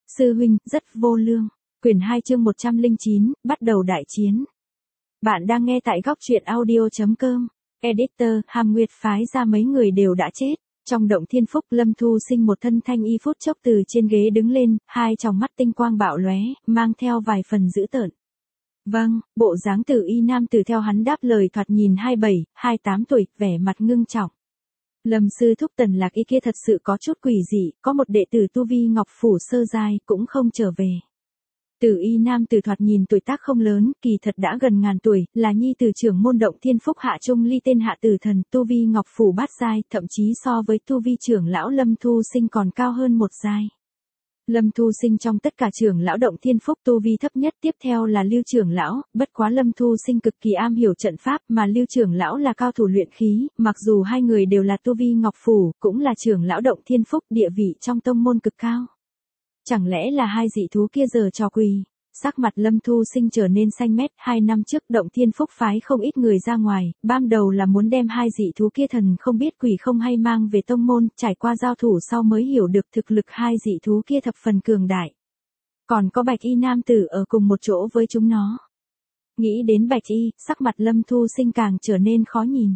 Sư huynh, rất vô lương. Quyển 2 chương 109, bắt đầu đại chiến. Bạn đang nghe tại góc truyện audio.com. Editor, Hàm Nguyệt phái ra mấy người đều đã chết. Trong động thiên phúc, Lâm Thu Sinh một thân thanh y phút chốc từ trên ghế đứng lên, hai tròng mắt tinh quang bạo lóe, mang theo vài phần dữ tợn. Vâng, bộ dáng tử y nam tử theo hắn đáp lời thoạt nhìn 27, 28 tuổi, vẻ mặt ngưng trọng. Lâm sư thúc Tần Lạc Y kia thật sự có chút quỷ dị, có một đệ tử tu vi ngọc phủ sơ giai cũng không trở về. Tử y nam tử thoạt nhìn tuổi tác không lớn, kỳ thật đã gần ngàn tuổi, là nhi tử trưởng môn động thiên phúc Hạ Trung Ly tên Hạ Tử Thần, tu vi ngọc phủ bát giai, thậm chí so với tu vi trưởng lão Lâm Thu Sinh còn cao hơn một giai. Lâm Thu Sinh trong tất cả trưởng lão động thiên phúc tu vi thấp nhất, tiếp theo là Lưu trưởng lão, bất quá Lâm Thu Sinh cực kỳ am hiểu trận pháp, mà Lưu trưởng lão là cao thủ luyện khí, mặc dù hai người đều là tu vi ngọc phủ, cũng là trưởng lão động thiên phúc, địa vị trong tông môn cực cao. Chẳng lẽ là hai dị thú kia giờ trò quỳ? Sắc mặt Lâm Thu Sinh trở nên xanh mét, 2 năm trước động thiên phúc phái không ít người ra ngoài, ban đầu là muốn đem hai dị thú kia thần không biết quỷ không hay mang về tông môn, trải qua giao thủ sau mới hiểu được thực lực hai dị thú kia thập phần cường đại. Còn có Bạch Y nam tử ở cùng một chỗ với chúng nó. Nghĩ đến Bạch Y, sắc mặt Lâm Thu Sinh càng trở nên khó nhìn.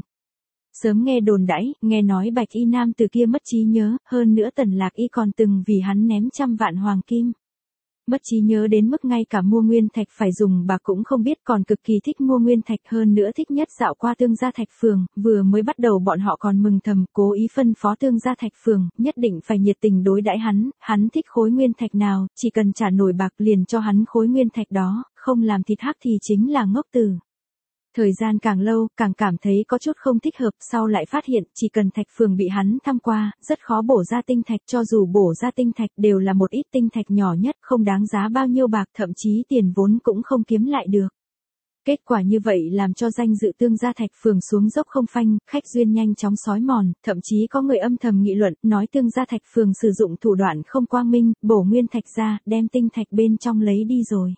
Sớm nghe đồn đãi, nghe nói Bạch Y nam tử kia mất trí nhớ, hơn nữa Tần Lạc Y còn từng vì hắn ném trăm vạn hoàng kim. Mất trí nhớ đến mức ngay cả mua nguyên thạch phải dùng bạc cũng không biết, còn cực kỳ thích mua nguyên thạch, hơn nữa thích nhất dạo qua Tương Gia Thạch Phường, vừa mới bắt đầu bọn họ còn mừng thầm, cố ý phân phó Tương Gia Thạch Phường, nhất định phải nhiệt tình đối đãi hắn thích khối nguyên thạch nào, chỉ cần trả nổi bạc liền cho hắn khối nguyên thạch đó, không làm thịt hắc thì chính là ngốc tử. Thời gian càng lâu, càng cảm thấy có chút không thích hợp, sau lại phát hiện, chỉ cần thạch phường bị hắn thăm qua, rất khó bổ ra tinh thạch, cho dù bổ ra tinh thạch đều là một ít tinh thạch nhỏ nhất, không đáng giá bao nhiêu bạc, thậm chí tiền vốn cũng không kiếm lại được. Kết quả như vậy làm cho danh dự Tương Gia Thạch Phường xuống dốc không phanh, khách duyên nhanh chóng xói mòn, thậm chí có người âm thầm nghị luận, nói Tương Gia Thạch Phường sử dụng thủ đoạn không quang minh, bổ nguyên thạch ra, đem tinh thạch bên trong lấy đi rồi.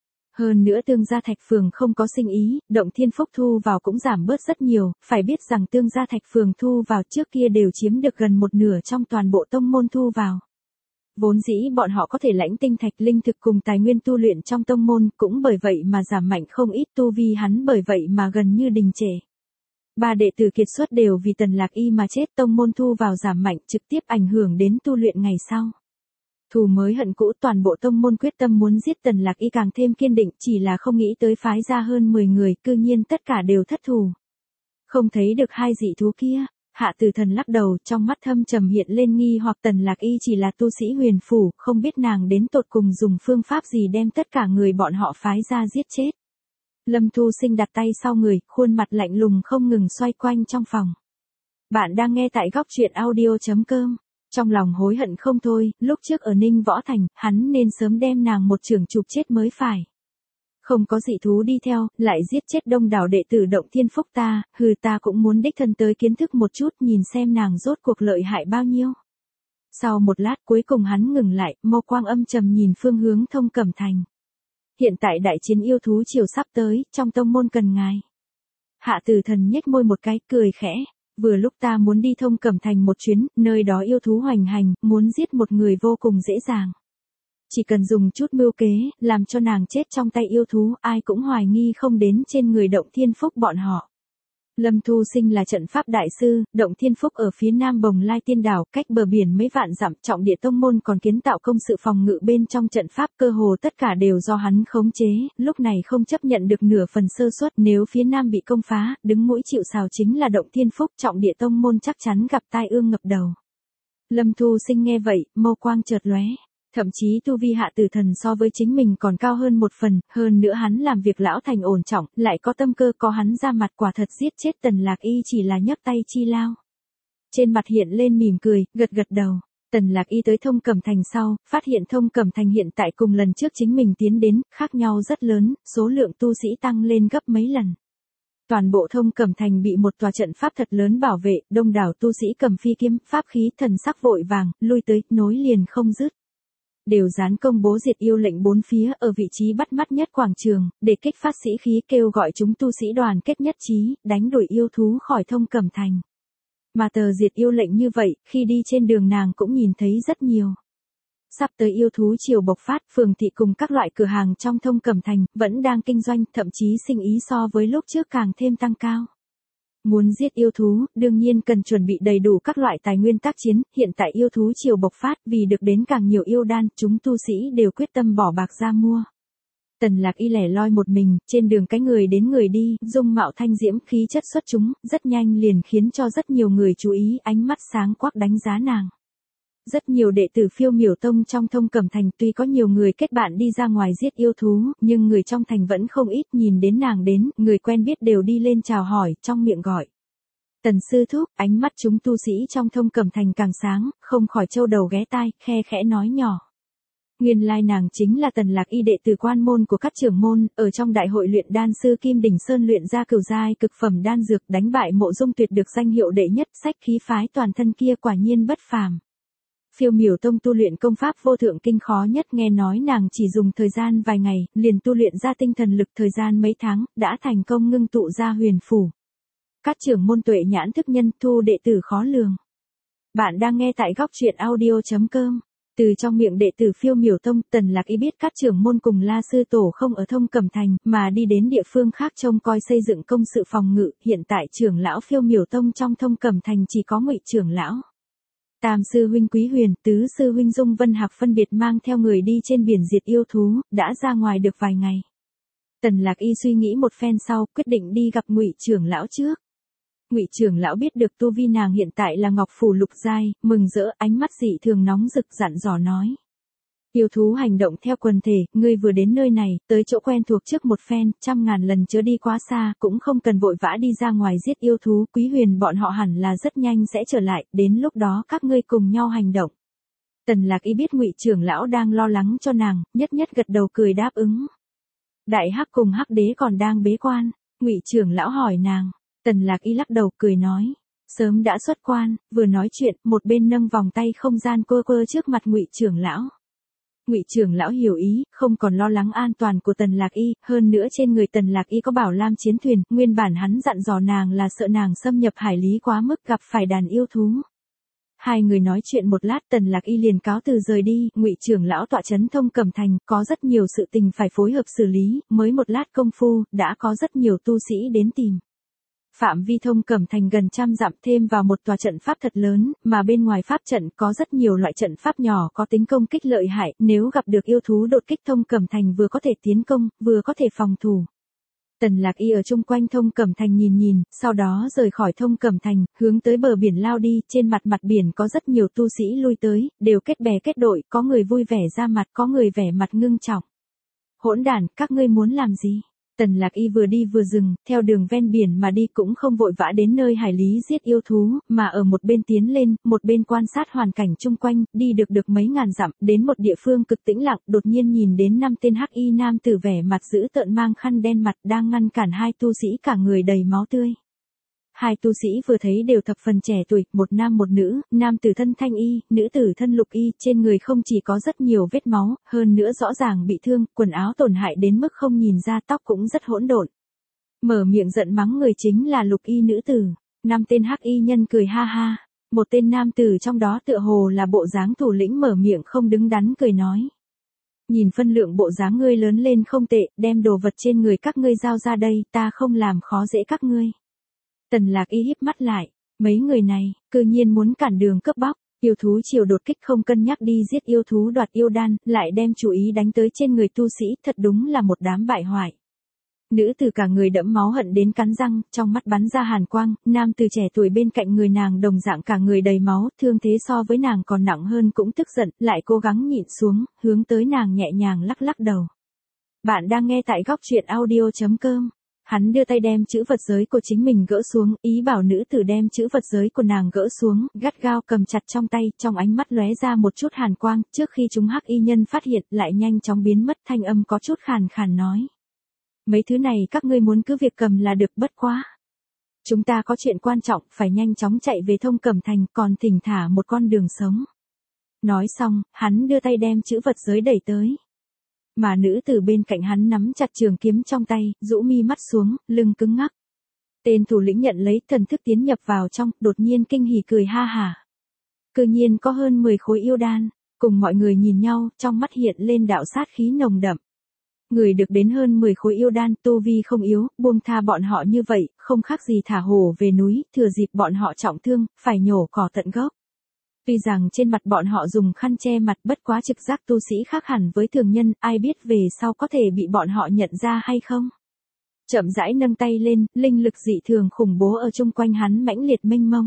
Hơn nữa Tương Gia Thạch Phường không có sinh ý, động thiên phúc thu vào cũng giảm bớt rất nhiều, phải biết rằng Tương Gia Thạch Phường thu vào trước kia đều chiếm được gần một nửa trong toàn bộ tông môn thu vào. Vốn dĩ bọn họ có thể lãnh tinh thạch linh thực cùng tài nguyên tu luyện trong tông môn, cũng bởi vậy mà giảm mạnh không ít, tu vi hắn bởi vậy mà gần như đình trệ. 3 đệ tử kiệt xuất đều vì Tần Lạc Y mà chết, tông môn thu vào giảm mạnh trực tiếp ảnh hưởng đến tu luyện ngày sau. Thù mới hận cũ, toàn bộ tông môn quyết tâm muốn giết Tần Lạc Y càng thêm kiên định, chỉ là không nghĩ tới phái ra hơn 10 người, cư nhiên tất cả đều thất thù. Không thấy được hai dị thú kia, Hạ Tử Thần lắc đầu, trong mắt thâm trầm hiện lên nghi hoặc, Tần Lạc Y chỉ là tu sĩ huyền phủ, không biết nàng đến tột cùng dùng phương pháp gì đem tất cả người bọn họ phái ra giết chết. Lâm Thu Sinh đặt tay sau người, khuôn mặt lạnh lùng không ngừng xoay quanh trong phòng. Bạn đang nghe tại góc truyện audio.com. Trong lòng hối hận không thôi, lúc trước ở Ninh Võ Thành, hắn nên sớm đem nàng một chưởng chụp chết mới phải. Không có dị thú đi theo, lại giết chết đông đảo đệ tử động thiên phúc ta, ta cũng muốn đích thân tới kiến thức một chút, nhìn xem nàng rốt cuộc lợi hại bao nhiêu. Sau một lát cuối cùng hắn ngừng lại, mâu quang âm trầm nhìn phương hướng Thông Cẩm Thành. Hiện tại đại chiến yêu thú chiều sắp tới, trong tông môn cần ngài. Hạ Tử Thần nhếch môi một cái, cười khẽ. Vừa lúc ta muốn đi Thông Cẩm Thành một chuyến, nơi đó yêu thú hoành hành, muốn giết một người vô cùng dễ dàng. Chỉ cần dùng chút mưu kế, làm cho nàng chết trong tay yêu thú, ai cũng hoài nghi không đến trên người động thiên phúc bọn họ. Lâm Thu Sinh là trận pháp đại sư, động thiên phúc ở phía nam Bồng Lai Tiên Đảo, cách bờ biển mấy vạn dặm, trọng địa tông môn còn kiến tạo công sự phòng ngự bên trong trận pháp, cơ hồ tất cả đều do hắn khống chế, lúc này không chấp nhận được nửa phần sơ suất, nếu phía nam bị công phá, đứng mũi chịu sào chính là động thiên phúc, trọng địa tông môn chắc chắn gặp tai ương ngập đầu. Lâm Thu Sinh nghe vậy, mâu quang chợt lóe. Thậm chí tu vi Hạ Tử Thần so với chính mình còn cao hơn một phần, hơn nữa hắn làm việc lão thành ổn trọng, lại có tâm cơ, có hắn ra mặt, quả thật giết chết Tần Lạc Y chỉ là nhấc tay chi lao. Trên mặt hiện lên mỉm cười, gật đầu. Tần Lạc Y tới Thông Cẩm Thành sau, phát hiện Thông Cẩm Thành hiện tại cùng lần trước chính mình tiến đến, khác nhau rất lớn, số lượng tu sĩ tăng lên gấp mấy lần. Toàn bộ Thông Cẩm Thành bị một tòa trận pháp thật lớn bảo vệ, đông đảo tu sĩ cầm phi kiếm, pháp khí, thần sắc vội vàng, lui tới, nối liền không dứt. Đều dán công bố diệt yêu lệnh bốn phía ở vị trí bắt mắt nhất quảng trường, để kích phát sĩ khí, kêu gọi chúng tu sĩ đoàn kết nhất trí, đánh đuổi yêu thú khỏi Thông Cẩm Thành. Mà tờ diệt yêu lệnh như vậy, khi đi trên đường nàng cũng nhìn thấy rất nhiều. sắp tới yêu thú triều bộc phát, phường thị cùng các loại cửa hàng trong Thông Cẩm Thành vẫn đang kinh doanh, thậm chí sinh ý so với lúc trước càng thêm tăng cao. Muốn giết yêu thú, đương nhiên cần chuẩn bị đầy đủ các loại tài nguyên tác chiến, hiện tại yêu thú triều bộc phát, vì được đến càng nhiều yêu đan, chúng tu sĩ đều quyết tâm bỏ bạc ra mua. Tần Lạc Y lẻ loi một mình, trên đường cái người đến người đi, dung mạo thanh diễm, khí chất xuất chúng, rất nhanh liền khiến cho rất nhiều người chú ý, ánh mắt sáng quắc đánh giá nàng. Rất nhiều đệ tử Phiêu Miểu Tông trong Thông Cẩm Thành tuy có nhiều người kết bạn đi ra ngoài giết yêu thú, nhưng người trong thành vẫn không ít, nhìn đến nàng đến, người quen biết đều đi lên chào hỏi, trong miệng gọi. Tần sư thúc, ánh mắt chúng tu sĩ trong Thông Cẩm Thành càng sáng, không khỏi châu đầu ghé tai, khe khẽ nói nhỏ. Nguyên lai nàng chính là Tần Lạc Y đệ tử quan môn của các trưởng môn, ở trong đại hội luyện đan sư Kim Đỉnh Sơn luyện ra cửu giai cực phẩm đan dược, đánh bại Mộ Dung Tuyệt được danh hiệu đệ nhất, sách khí phái toàn thân kia quả nhiên bất phàm. Phiêu Miểu Tông tu luyện công pháp vô thượng kinh khó nhất, nghe nói nàng chỉ dùng thời gian vài ngày, liền tu luyện ra tinh thần lực, thời gian mấy tháng, đã thành công ngưng tụ ra huyền phủ. Các trưởng môn tuệ nhãn thức nhân, thu đệ tử khó lường. Bạn đang nghe tại góc truyện audio.com. Từ trong miệng đệ tử Phiêu Miểu Tông, Tần Lạc Y biết các trưởng môn cùng La sư tổ không ở Thông Cẩm Thành, mà đi đến địa phương khác trông coi xây dựng công sự phòng ngự, hiện tại trưởng lão Phiêu Miểu Tông trong Thông Cẩm Thành chỉ có Ngụy trưởng lão. Tam sư huynh Quý Huyền, tứ sư huynh Dung Vân Hạc phân biệt mang theo người đi trên biển diệt yêu thú, đã ra ngoài được vài ngày. Tần Lạc Y suy nghĩ một phen sau, quyết định đi gặp Ngụy trưởng lão trước. Ngụy trưởng lão biết được tu vi nàng hiện tại là Ngọc phủ lục giai, mừng rỡ, ánh mắt dị thường nóng rực, dặn dò nói: "Yêu thú hành động theo quần thể, ngươi vừa đến nơi này, tới chỗ quen thuộc trước một phen, 100.000 lần chớ đi quá xa, cũng không cần vội vã đi ra ngoài giết yêu thú, Quý Huyền bọn họ hẳn là rất nhanh sẽ trở lại, đến lúc đó các ngươi cùng nhau hành động." Tần Lạc Y biết Ngụy trưởng lão đang lo lắng cho nàng, nhất nhất gật đầu cười đáp ứng. Đại Hắc cùng Hắc Đế còn đang bế quan, Ngụy trưởng lão hỏi nàng. Tần Lạc Y lắc đầu cười nói, sớm đã xuất quan, vừa nói chuyện, một bên nâng vòng tay không gian quơ quơ trước mặt Ngụy trưởng lão. Ngụy trưởng lão hiểu ý, không còn lo lắng an toàn của Tần Lạc Y, hơn nữa trên người Tần Lạc Y có Bảo Lam chiến thuyền, nguyên bản hắn dặn dò nàng là sợ nàng xâm nhập hải lý quá mức gặp phải đàn yêu thú. Hai người nói chuyện một lát, Tần Lạc Y liền cáo từ rời đi, Ngụy trưởng lão tọa trấn Thông Cẩm Thành, có rất nhiều sự tình phải phối hợp xử lý, mới một lát công phu, đã có rất nhiều tu sĩ đến tìm. Phạm vi Thông Cẩm Thành gần 100 dặm, thêm vào một tòa trận pháp thật lớn, mà bên ngoài pháp trận có rất nhiều loại trận pháp nhỏ có tính công kích lợi hại, nếu gặp được yêu thú đột kích Thông Cẩm Thành vừa có thể tiến công, vừa có thể phòng thủ. Tần Lạc Y ở chung quanh Thông Cẩm Thành nhìn, sau đó rời khỏi Thông Cẩm Thành, hướng tới bờ biển lao đi, trên mặt biển có rất nhiều tu sĩ lui tới, đều kết bè kết đội, có người vui vẻ ra mặt, có người vẻ mặt ngưng trọng. Hỗn đản, các ngươi muốn làm gì? Tần Lạc Y vừa đi vừa dừng, theo đường ven biển mà đi, cũng không vội vã đến nơi hải lý giết yêu thú, mà ở một bên tiến lên, một bên quan sát hoàn cảnh chung quanh, đi được mấy ngàn dặm, đến một địa phương cực tĩnh lặng, đột nhiên nhìn đến 5 tên hắc y nam tử vẻ mặt dữ tợn mang khăn đen mặt đang ngăn cản hai tu sĩ cả người đầy máu tươi. Hai tu sĩ vừa thấy đều thập phần trẻ tuổi, một nam một nữ, nam tử thân thanh y, nữ tử thân lục y, trên người không chỉ có rất nhiều vết máu, hơn nữa rõ ràng bị thương, quần áo tổn hại đến mức không nhìn ra, tóc cũng rất hỗn độn. Mở miệng giận mắng người chính là lục y nữ tử. 5 tên hắc y nhân cười ha ha, một tên nam tử trong đó tựa hồ là bộ dáng thủ lĩnh mở miệng không đứng đắn cười nói: "Nhìn phân lượng bộ dáng ngươi lớn lên không tệ, đem đồ vật trên người các ngươi giao ra đây, ta không làm khó dễ các ngươi." Tần Lạc Y híp mắt lại, mấy người này, cư nhiên muốn cản đường cướp bóc, yêu thú chiều đột kích không cân nhắc đi giết yêu thú đoạt yêu đan, lại đem chú ý đánh tới trên người tu sĩ, thật đúng là một đám bại hoại. Nữ tử cả người đẫm máu hận đến cắn răng, trong mắt bắn ra hàn quang, nam tử trẻ tuổi bên cạnh người nàng đồng dạng cả người đầy máu, thương thế so với nàng còn nặng hơn cũng tức giận, lại cố gắng nhịn xuống, hướng tới nàng nhẹ nhàng lắc lắc đầu. Bạn đang nghe tại góc truyện audio.com. Hắn đưa tay đem chữ vật giới của chính mình gỡ xuống, ý bảo nữ tử đem chữ vật giới của nàng gỡ xuống, gắt gao cầm chặt trong tay, trong ánh mắt lóe ra một chút hàn quang, trước khi chúng hắc y nhân phát hiện, lại nhanh chóng biến mất, thanh âm có chút khàn khàn nói: "Mấy thứ này các ngươi muốn cứ việc cầm là được, bất quá chúng ta có chuyện quan trọng, phải nhanh chóng chạy về Thông Cẩm Thành, còn thỉnh thả một con đường sống." Nói xong, hắn đưa tay đem chữ vật giới đẩy tới. Mà nữ tử bên cạnh hắn nắm chặt trường kiếm trong tay, rũ mi mắt xuống, lưng cứng ngắc. Tên thủ lĩnh nhận lấy thần thức tiến nhập vào trong, đột nhiên kinh hỉ cười ha hả. Cư nhiên có hơn 10 khối yêu đan, cùng mọi người nhìn nhau, trong mắt hiện lên đạo sát khí nồng đậm. Người được đến hơn 10 khối yêu đan, tu vi không yếu, buông tha bọn họ như vậy, không khác gì thả hổ về núi, thừa dịp bọn họ trọng thương, phải nhổ cỏ tận gốc. Tuy rằng trên mặt bọn họ dùng khăn che mặt, bất quá trực giác tu sĩ khác hẳn với thường nhân, ai biết về sau có thể bị bọn họ nhận ra hay không. Chậm rãi nâng tay lên, linh lực dị thường khủng bố ở chung quanh hắn mãnh liệt mênh mông.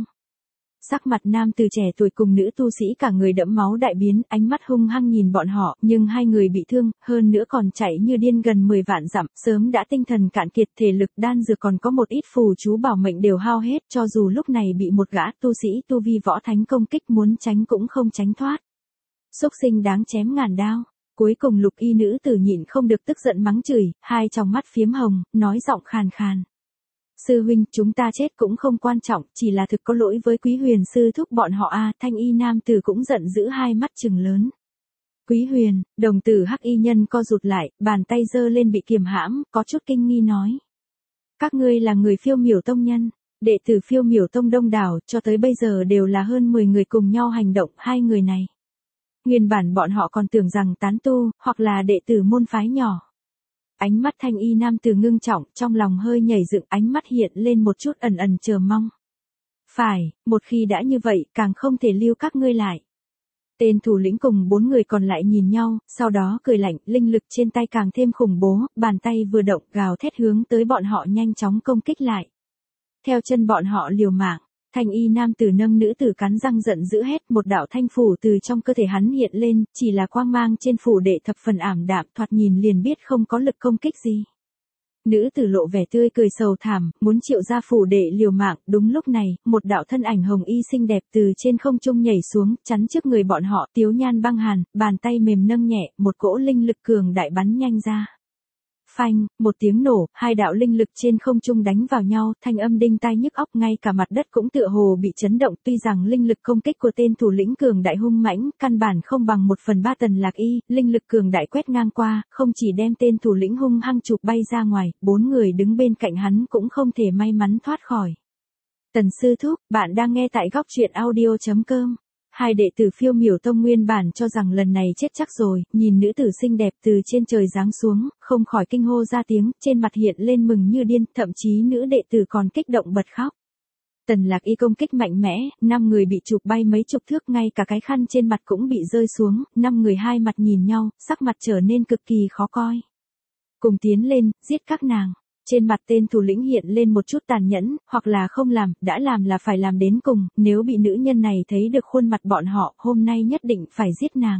Sắc mặt nam từ trẻ tuổi cùng nữ tu sĩ cả người đẫm máu đại biến, ánh mắt hung hăng nhìn bọn họ, nhưng hai người bị thương, hơn nữa còn chạy như điên gần 10 vạn dặm, sớm đã tinh thần cạn kiệt, thể lực đan dược còn có một ít phù chú bảo mệnh đều hao hết, cho dù lúc này bị một gã tu sĩ tu vi võ thánh công kích muốn tránh cũng không tránh thoát. Xúc sinh đáng chém ngàn đao. Cuối cùng lục y nữ tử nhịn không được tức giận mắng chửi, hai tròng mắt phiếm hồng, nói giọng khàn khàn. Sư huynh, chúng ta chết cũng không quan trọng, chỉ là thực có lỗi với Quý Huyền sư thúc bọn họ a. Thanh y nam tử cũng giận dữ, hai mắt trừng lớn. Quý Huyền, đồng tử hắc y nhân co rụt lại, bàn tay giơ lên bị kiềm hãm, có chút kinh nghi nói. Các ngươi là người Phiêu Miểu tông nhân, đệ tử Phiêu Miểu tông đông đảo, cho tới bây giờ đều là hơn 10 người cùng nhau hành động, hai người này. Nguyên bản bọn họ còn tưởng rằng tán tu, hoặc là đệ tử môn phái nhỏ. Ánh mắt thanh y nam tử ngưng trọng, trong lòng hơi nhảy dựng, ánh mắt hiện lên một chút ẩn ẩn chờ mong. Phải, một khi đã như vậy, càng không thể lưu các ngươi lại. Tên thủ lĩnh cùng 4 người còn lại nhìn nhau, sau đó cười lạnh, linh lực trên tay càng thêm khủng bố, bàn tay vừa động, gào thét hướng tới bọn họ nhanh chóng công kích lại. Theo chân bọn họ liều mạng. Thanh y nam tử nâng nữ tử cắn răng giận dữ hét, một đạo thanh phủ từ trong cơ thể hắn hiện lên, chỉ là quang mang trên phủ đệ thập phần ảm đạm, thoạt nhìn liền biết không có lực công kích gì. Nữ tử lộ vẻ tươi cười sầu thảm, muốn triệu ra phủ đệ liều mạng, đúng lúc này, một đạo thân ảnh hồng y xinh đẹp từ trên không trung nhảy xuống, chắn trước người bọn họ, tiếu nhan băng hàn, bàn tay mềm nâng nhẹ, một cỗ linh lực cường đại bắn nhanh ra. Phanh, một tiếng nổ, hai đạo linh lực trên không trung đánh vào nhau, thanh âm đinh tai nhức óc, ngay cả mặt đất cũng tựa hồ bị chấn động, tuy rằng linh lực công kích của tên thủ lĩnh cường đại hung mãnh, căn bản không bằng 1/3 Tần Lạc Y, linh lực cường đại quét ngang qua, không chỉ đem tên thủ lĩnh hung hăng chụp bay ra ngoài, 4 người đứng bên cạnh hắn cũng không thể may mắn thoát khỏi. Tần sư thúc, bạn đang nghe tại góc truyện audio.com. Hai đệ tử Phiêu Miểu tông nguyên bản cho rằng lần này chết chắc rồi, nhìn nữ tử xinh đẹp từ trên trời giáng xuống, không khỏi kinh hô ra tiếng, trên mặt hiện lên mừng như điên, thậm chí nữ đệ tử còn kích động bật khóc. Tần Lạc Y công kích mạnh mẽ, 5 người bị chụp bay mấy chục thước, ngay cả cái khăn trên mặt cũng bị rơi xuống, 5 người hai mặt nhìn nhau, sắc mặt trở nên cực kỳ khó coi. Cùng tiến lên, giết các nàng. Trên mặt tên thủ lĩnh hiện lên một chút tàn nhẫn, hoặc là không làm, đã làm là phải làm đến cùng, nếu bị nữ nhân này thấy được khuôn mặt bọn họ, hôm nay nhất định phải giết nàng.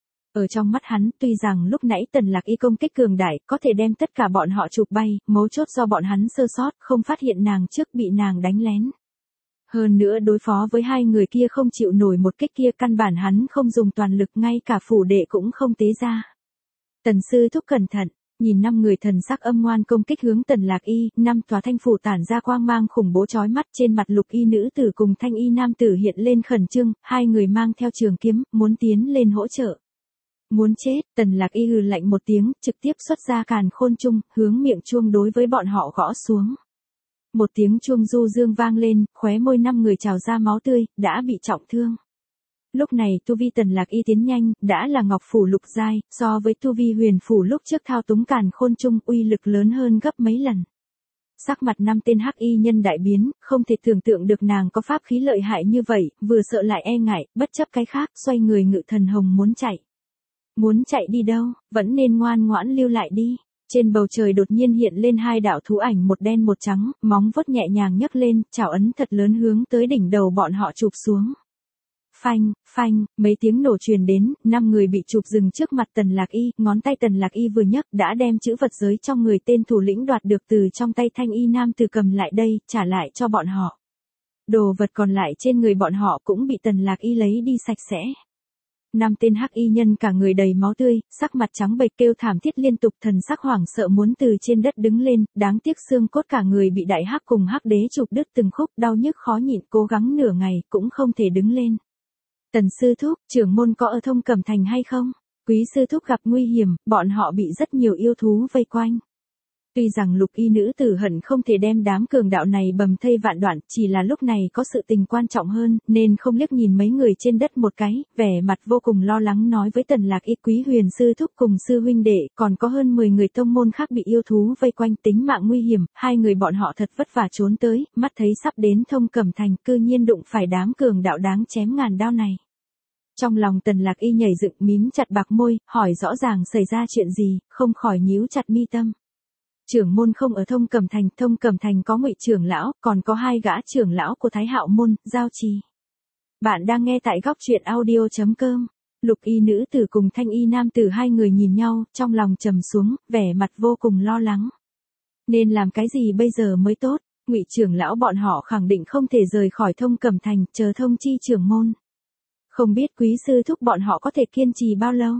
Ở trong mắt hắn, tuy rằng lúc nãy Tần Lạc Y công kích cường đại, có thể đem tất cả bọn họ chụp bay, mấu chốt do bọn hắn sơ sót, không phát hiện nàng trước bị nàng đánh lén. Hơn nữa đối phó với hai người kia không chịu nổi một kích kia, căn bản hắn không dùng toàn lực, ngay cả phủ đệ cũng không tế ra. Tần sư thúc cẩn thận. Nhìn 5 người thần sắc âm ngoan công kích hướng Tần Lạc Y, 5 tòa thanh phủ tản ra quang mang khủng bố chói mắt, trên mặt lục y nữ tử cùng thanh y nam tử hiện lên khẩn trương, hai người mang theo trường kiếm, muốn tiến lên hỗ trợ. Muốn chết, Tần Lạc Y hừ lạnh một tiếng, trực tiếp xuất ra càn khôn chung, hướng miệng chuông đối với bọn họ gõ xuống. Một tiếng chuông du dương vang lên, khóe môi 5 người trào ra máu tươi, đã bị trọng thương. Lúc này tu vi Tần Lạc Y tiến nhanh, đã là ngọc phủ lục giai, so với tu vi huyền phủ lúc trước thao túng càn khôn chung, uy lực lớn hơn gấp mấy lần. Sắc mặt 5 tên hắc y nhân đại biến, không thể tưởng tượng được nàng có pháp khí lợi hại như vậy, vừa sợ lại e ngại, bất chấp cái khác, xoay người ngự thần hồng muốn chạy. Muốn chạy đi đâu, vẫn nên ngoan ngoãn lưu lại đi. Trên bầu trời đột nhiên hiện lên hai đạo thú ảnh, một đen một trắng, móng vuốt nhẹ nhàng nhấc lên, chảo ấn thật lớn hướng tới đỉnh đầu bọn họ chụp xuống. Phanh, phanh, mấy tiếng nổ truyền đến, 5 người bị chụp dừng trước mặt Tần Lạc Y, ngón tay Tần Lạc Y vừa nhấc đã đem chữ vật giới trong người tên thủ lĩnh đoạt được từ trong tay thanh y nam tử cầm lại đây, trả lại cho bọn họ. Đồ vật còn lại trên người bọn họ cũng bị Tần Lạc Y lấy đi sạch sẽ. 5 tên hắc y nhân cả người đầy máu tươi, sắc mặt trắng bệch kêu thảm thiết liên tục, thần sắc hoảng sợ muốn từ trên đất đứng lên, đáng tiếc xương cốt cả người bị đại hắc cùng hắc đế chụp đứt từng khúc, đau nhức khó nhịn, cố gắng nửa ngày cũng không thể đứng lên. Tần sư thúc, trưởng môn có ở Thông Cẩm Thành hay không? Quý sư thúc gặp nguy hiểm, bọn họ bị rất nhiều yêu thú vây quanh. Tuy rằng lục y nữ tử hận không thể đem đám cường đạo này bầm thây vạn đoạn, chỉ là lúc này có sự tình quan trọng hơn, nên không liếc nhìn mấy người trên đất một cái, vẻ mặt vô cùng lo lắng nói với Tần Lạc Y, Quý Huyền sư thúc cùng sư huynh đệ, còn có hơn 10 người tông môn khác bị yêu thú vây quanh, tính mạng nguy hiểm, hai người bọn họ thật vất vả trốn tới, mắt thấy sắp đến Thông Cẩm Thành, cư nhiên đụng phải đám cường đạo đáng chém ngàn đao này. Trong lòng Tần Lạc Y nhảy dựng, mím chặt bạc môi, hỏi rõ ràng xảy ra chuyện gì, không khỏi nhíu chặt mi tâm. Trưởng môn không ở Thông Cẩm Thành có Ngụy trưởng lão, còn có 2 gã trưởng lão của Thái Hạo môn, Giao Trì. Bạn đang nghe tại góc truyện audio.com. Lục y nữ tử cùng thanh y nam tử hai người nhìn nhau, trong lòng trầm xuống, vẻ mặt vô cùng lo lắng. Nên làm cái gì bây giờ mới tốt? Ngụy trưởng lão bọn họ khẳng định không thể rời khỏi Thông Cẩm Thành, chờ thông chi trưởng môn. Không biết quý sư thúc bọn họ có thể kiên trì bao lâu?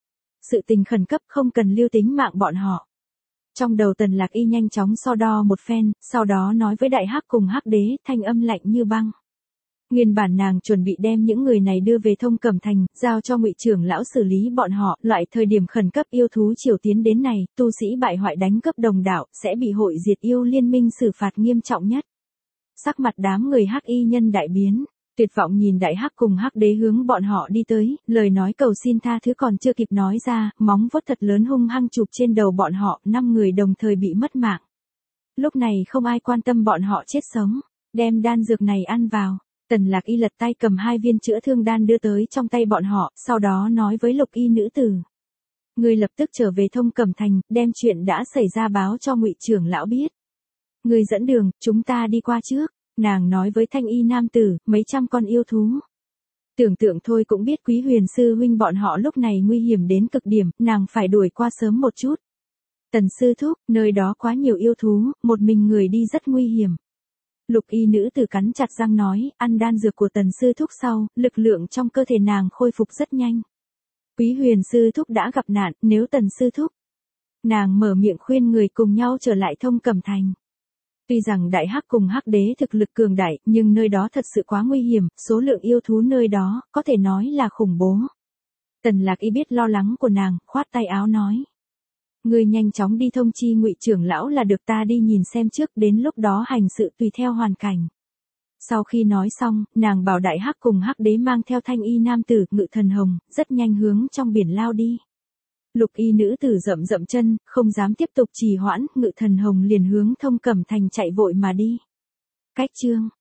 Sự tình khẩn cấp không cần lưu tính mạng bọn họ. Trong đầu Tần Lạc Y nhanh chóng so đo một phen, sau đó nói với Đại Hắc cùng Hắc Đế, thanh âm lạnh như băng. Nguyên bản nàng chuẩn bị đem những người này đưa về Thông Cẩm Thành, giao cho Ngụy trưởng lão xử lý bọn họ, loại thời điểm khẩn cấp yêu thú triều tiến đến này, tu sĩ bại hoại đánh cướp đồng đạo, sẽ bị hội diệt yêu liên minh xử phạt nghiêm trọng nhất. Sắc mặt đám người Hắc Y nhân đại biến. Tuyệt vọng nhìn Đại Hắc cùng Hắc Đế hướng bọn họ đi tới, lời nói cầu xin tha thứ còn chưa kịp nói ra, móng vuốt thật lớn hung hăng chụp trên đầu bọn họ, 5 người đồng thời bị mất mạng. Lúc này không ai quan tâm bọn họ chết sống, đem đan dược này ăn vào. Tần Lạc Y lật tay cầm 2 viên chữa thương đan đưa tới trong tay bọn họ, sau đó nói với lục y nữ tử. Ngươi lập tức trở về Thông Cẩm Thành, đem chuyện đã xảy ra báo cho Ngụy trưởng lão biết. Ngươi dẫn đường, chúng ta đi qua trước. Nàng nói với thanh y nam tử, mấy trăm con yêu thú. Tưởng tượng thôi cũng biết Quý Huyền sư huynh bọn họ lúc này nguy hiểm đến cực điểm, nàng phải đuổi qua sớm một chút. Tần sư thúc, nơi đó quá nhiều yêu thú, một mình người đi rất nguy hiểm. Lục y nữ tử cắn chặt răng nói, ăn đan dược của Tần sư thúc sau, lực lượng trong cơ thể nàng khôi phục rất nhanh. Quý Huyền sư thúc đã gặp nạn, nếu Tần sư thúc. Nàng mở miệng khuyên người cùng nhau trở lại Thông Cẩm Thành. Tuy rằng Đại Hắc cùng Hắc Đế thực lực cường đại, nhưng nơi đó thật sự quá nguy hiểm, số lượng yêu thú nơi đó, có thể nói là khủng bố. Tần Lạc Y biết lo lắng của nàng, khoát tay áo nói. Ngươi nhanh chóng đi thông chi Ngụy trưởng lão là được, ta đi nhìn xem trước, đến lúc đó hành sự tùy theo hoàn cảnh. Sau khi nói xong, nàng bảo Đại Hắc cùng Hắc Đế mang theo thanh y nam tử, Ngự Thần Hồng, rất nhanh hướng trong biển lao đi. Lục y nữ tử rậm rậm chân, không dám tiếp tục trì hoãn, Ngự Thần Hồng liền hướng Thông Cẩm Thành chạy vội mà đi. Cách chương